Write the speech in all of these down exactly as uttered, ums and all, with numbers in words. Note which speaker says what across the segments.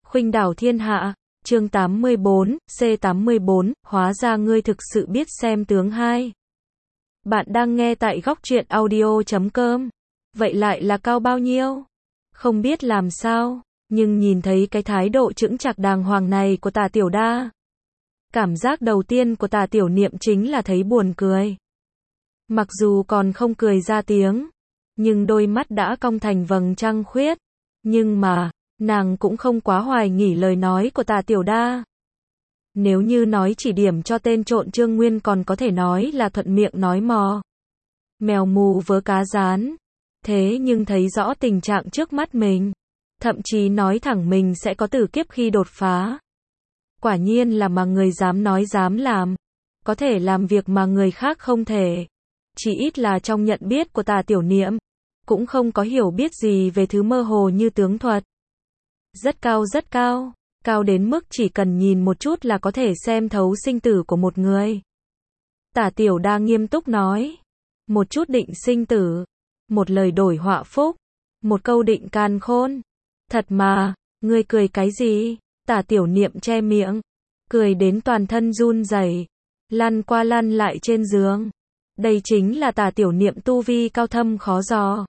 Speaker 1: Khuynh đảo thiên hạ, chương tám mươi bốn, C tám mươi bốn, hóa ra ngươi thực sự biết xem tướng hai. Bạn đang nghe tại góc truyện audio chấm com. Vậy lại là cao bao nhiêu? Không biết làm sao, nhưng nhìn thấy cái thái độ chững chạc đàng hoàng này của Tả Tiểu Đa. Cảm giác đầu tiên của Tả Tiểu Niệm chính là thấy buồn cười. Mặc dù còn không cười ra tiếng, nhưng đôi mắt đã cong thành vầng trăng khuyết. Nhưng mà, nàng cũng không quá hoài nghỉ lời nói của Tả Tiểu Đa. Nếu như nói chỉ điểm cho tên trộn Trương Nguyên còn có thể nói là thuận miệng nói mò. Mèo mù vớ cá rán. Thế nhưng thấy rõ tình trạng trước mắt mình. Thậm chí nói thẳng mình sẽ có tử kiếp khi đột phá. Quả nhiên là mà người dám nói dám làm. Có thể làm việc mà người khác không thể. Chỉ ít là trong nhận biết của Tả Tiểu Niệm. Cũng không có hiểu biết gì về thứ mơ hồ như tướng thuật. Rất cao rất cao. Cao đến mức chỉ cần nhìn một chút là có thể xem thấu sinh tử của một người. Tả Tiểu Đa nghiêm túc nói. Một chút định sinh tử. Một lời đổi họa phúc. Một câu định càn khôn. Thật mà, ngươi cười cái gì? Tả Tiểu Niệm che miệng. Cười đến toàn thân run rẩy, lăn qua lăn lại trên giường. Đây chính là Tả Tiểu Niệm tu vi cao thâm khó dò.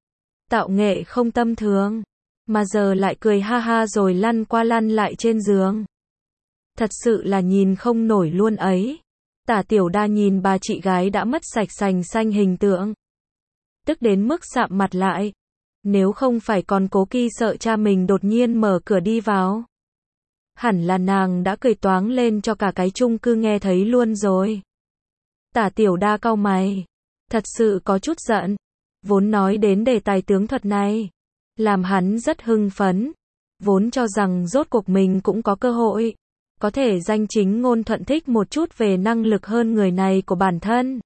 Speaker 1: Tạo nghệ không tầm thường. Mà giờ lại cười ha ha rồi lăn qua lăn lại trên giường. Thật sự là nhìn không nổi luôn ấy. Tả Tiểu Đa nhìn bà chị gái đã mất sạch sành xanh hình tượng. Tức đến mức sạm mặt lại. Nếu không phải còn cố kỳ sợ cha mình đột nhiên mở cửa đi vào. Hẳn là nàng đã cười toáng lên cho cả cái chung cư nghe thấy luôn rồi. Tả Tiểu Đa cau mày. Thật sự có chút giận. Vốn nói đến đề tài tướng thuật này. Làm hắn rất hưng phấn. Vốn cho rằng rốt cuộc mình cũng có cơ hội. Có thể danh chính ngôn thuận thích một chút về năng lực hơn người này của bản thân.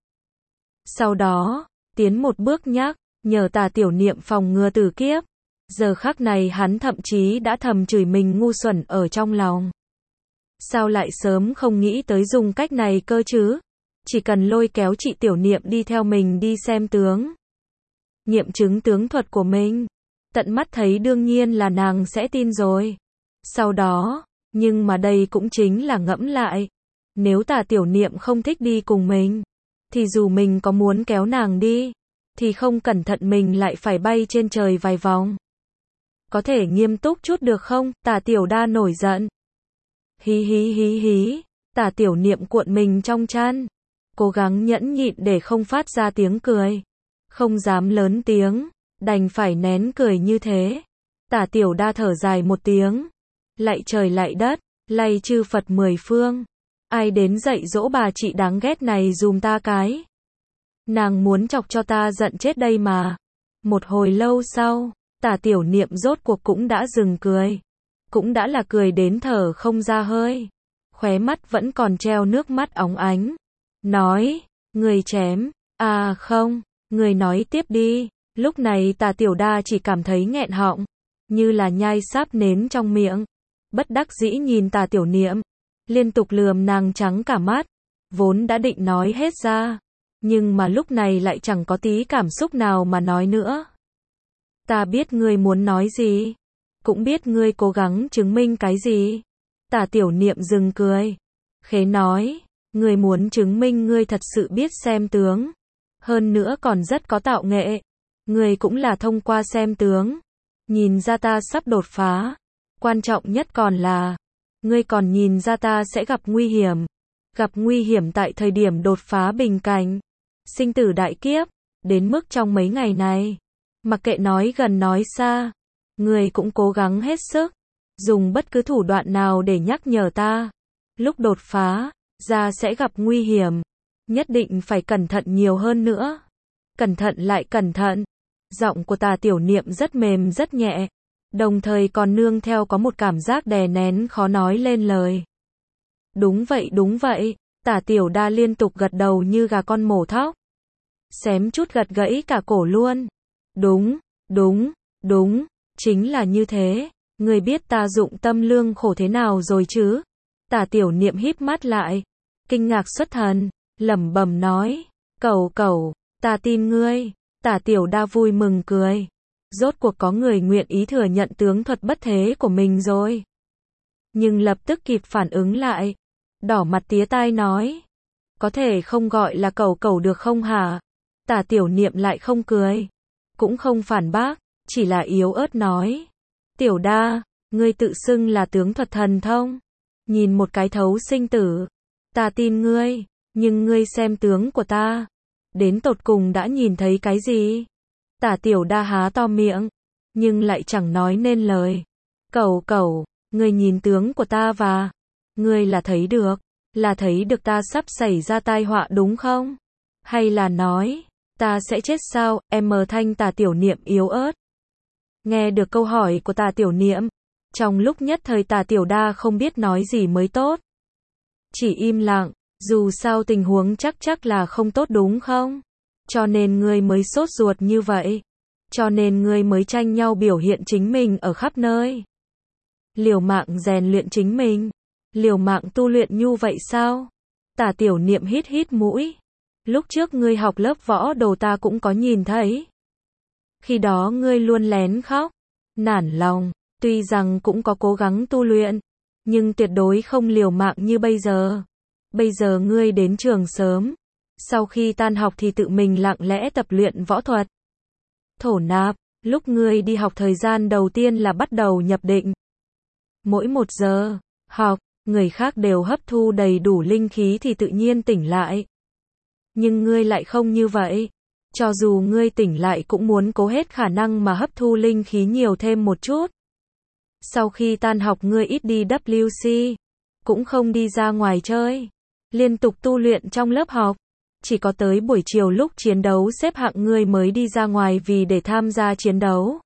Speaker 1: Sau đó, tiến một bước nhắc, nhờ Tả Tiểu Niệm phòng ngừa tử kiếp. Giờ khắc này hắn thậm chí đã thầm chửi mình ngu xuẩn ở trong lòng. Sao lại sớm không nghĩ tới dùng cách này cơ chứ? Chỉ cần lôi kéo chị Tiểu Niệm đi theo mình đi xem tướng. Nghiệm chứng tướng thuật của mình. Tận mắt thấy đương nhiên là nàng sẽ tin rồi. Sau đó, nhưng mà đây cũng chính là ngẫm lại. Nếu Tả Tiểu Niệm không thích đi cùng mình, thì dù mình có muốn kéo nàng đi, thì không cẩn thận mình lại phải bay trên trời vài vòng. Có thể nghiêm túc chút được không? Tả Tiểu Đa nổi giận. Hí hí hí hí. Tả Tiểu Niệm cuộn mình trong chăn. Cố gắng nhẫn nhịn để không phát ra tiếng cười. Không dám lớn tiếng. Đành phải nén cười như thế. Tả Tiểu Đa thở dài một tiếng. Lạy trời lạy đất. Lạy chư Phật mười phương. Ai đến dạy dỗ bà chị đáng ghét này dùm ta cái. Nàng muốn chọc cho ta giận chết đây mà. Một hồi lâu sau, Tả Tiểu Niệm rốt cuộc cũng đã dừng cười. Cũng đã là cười đến thở không ra hơi. Khóe mắt vẫn còn treo nước mắt óng ánh. Nói, người chém. À không, người nói tiếp đi. Lúc này Tả Tiểu Đa chỉ cảm thấy nghẹn họng. Như là nhai sáp nến trong miệng. Bất đắc dĩ nhìn Tả Tiểu Niệm. Liên tục lườm nàng trắng cả mắt. Vốn đã định nói hết ra. Nhưng mà lúc này lại chẳng có tí cảm xúc nào mà nói nữa. Ta biết ngươi muốn nói gì. Cũng biết ngươi cố gắng chứng minh cái gì. Tả Tiểu Niệm dừng cười. Khế nói. Ngươi muốn chứng minh ngươi thật sự biết xem tướng. Hơn nữa còn rất có tạo nghệ. Ngươi cũng là thông qua xem tướng. Nhìn ra ta sắp đột phá. Quan trọng nhất còn là. Ngươi còn nhìn ra ta sẽ gặp nguy hiểm. Gặp nguy hiểm tại thời điểm đột phá bình cảnh. Sinh tử đại kiếp. Đến mức trong mấy ngày này. Mặc kệ nói gần nói xa. Người cũng cố gắng hết sức. Dùng bất cứ thủ đoạn nào để nhắc nhở ta. Lúc đột phá, ra sẽ gặp nguy hiểm. Nhất định phải cẩn thận nhiều hơn nữa. Cẩn thận lại cẩn thận. Giọng của Tả Tiểu Niệm rất mềm rất nhẹ. Đồng thời còn nương theo có một cảm giác đè nén khó nói lên lời. Đúng vậy đúng vậy. Tả Tiểu Đa liên tục gật đầu như gà con mổ thóc. Xém chút gật gãy cả cổ luôn. Đúng, đúng, đúng, chính là như thế. Người biết ta dụng tâm lương khổ thế nào rồi chứ? Tả Tiểu Niệm híp mắt lại. Kinh ngạc xuất thần. Lẩm bẩm nói. Cẩu cẩu, ta tin ngươi. Tả Tiểu Đa vui mừng cười. Rốt cuộc có người nguyện ý thừa nhận tướng thuật bất thế của mình rồi. nhưng lập tức kịp phản ứng lại. Đỏ mặt tía tai nói. Có thể không gọi là cẩu cẩu được không hả? Tả Tiểu Niệm lại không cười. Cũng không phản bác, chỉ là yếu ớt nói. Tiểu Đa, ngươi tự xưng là tướng thuật thần thông. Nhìn một cái thấu sinh tử. Ta tin ngươi, nhưng ngươi xem tướng của ta. Đến tột cùng đã nhìn thấy cái gì? Tả Tiểu Đa há to miệng, nhưng lại chẳng nói nên lời. Cẩu cẩu, ngươi nhìn tướng của ta và ngươi là thấy được, là thấy được ta sắp xảy ra tai họa đúng không? Hay là nói, ta sẽ chết sao? Em mờ thanh Tả Tiểu Niệm yếu ớt. Nghe được câu hỏi của Tả Tiểu Niệm, trong lúc nhất thời Tả Tiểu Đa không biết nói gì mới tốt. Chỉ im lặng, dù sao tình huống chắc chắc là không tốt đúng không? Cho nên ngươi mới sốt ruột như vậy. Cho nên ngươi mới tranh nhau biểu hiện chính mình ở khắp nơi. Liều mạng rèn luyện chính mình. Liều mạng tu luyện nhu vậy sao? Tả Tiểu Niệm hít hít mũi. Lúc trước ngươi học lớp võ đồ ta cũng có nhìn thấy. Khi đó ngươi luôn lén khóc, nản lòng, tuy rằng cũng có cố gắng tu luyện, nhưng tuyệt đối không liều mạng như bây giờ. Bây giờ ngươi đến trường sớm, sau khi tan học thì tự mình lặng lẽ tập luyện võ thuật. Thổ nạp, lúc ngươi đi học thời gian đầu tiên là bắt đầu nhập định. Mỗi một giờ học, người khác đều hấp thu đầy đủ linh khí thì tự nhiên tỉnh lại. Nhưng ngươi lại không như vậy. Cho dù ngươi tỉnh lại cũng muốn cố hết khả năng mà hấp thu linh khí nhiều thêm một chút. Sau khi tan học ngươi ít đi W C, cũng không đi ra ngoài chơi, liên tục tu luyện trong lớp học. Chỉ có tới buổi chiều lúc chiến đấu xếp hạng ngươi mới đi ra ngoài vì để tham gia chiến đấu.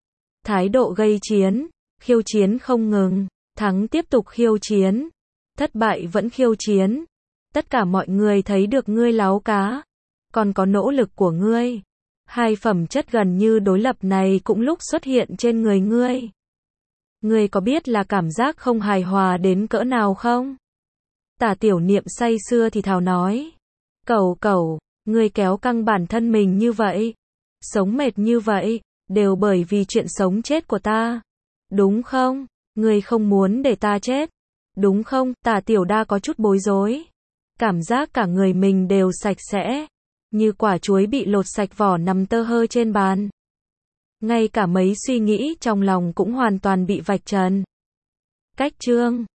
Speaker 1: Thái độ gây chiến, khiêu chiến không ngừng, thắng tiếp tục khiêu chiến, thất bại vẫn khiêu chiến. Tất cả mọi người thấy được ngươi láo cá, còn có nỗ lực của ngươi. Hai phẩm chất gần như đối lập này cũng lúc xuất hiện trên người ngươi. Ngươi có biết là cảm giác không hài hòa đến cỡ nào không? Tả Tiểu Niệm say sưa thì thào nói. Cẩu cẩu, ngươi kéo căng bản thân mình như vậy, sống mệt như vậy, đều bởi vì chuyện sống chết của ta. Đúng không? Ngươi không muốn để ta chết. Đúng không? Tả Tiểu Đa có chút bối rối. Cảm giác cả người mình đều sạch sẽ, như quả chuối bị lột sạch vỏ nằm tơ hơ trên bàn. Ngay cả mấy suy nghĩ trong lòng cũng hoàn toàn bị vạch trần. Cách chương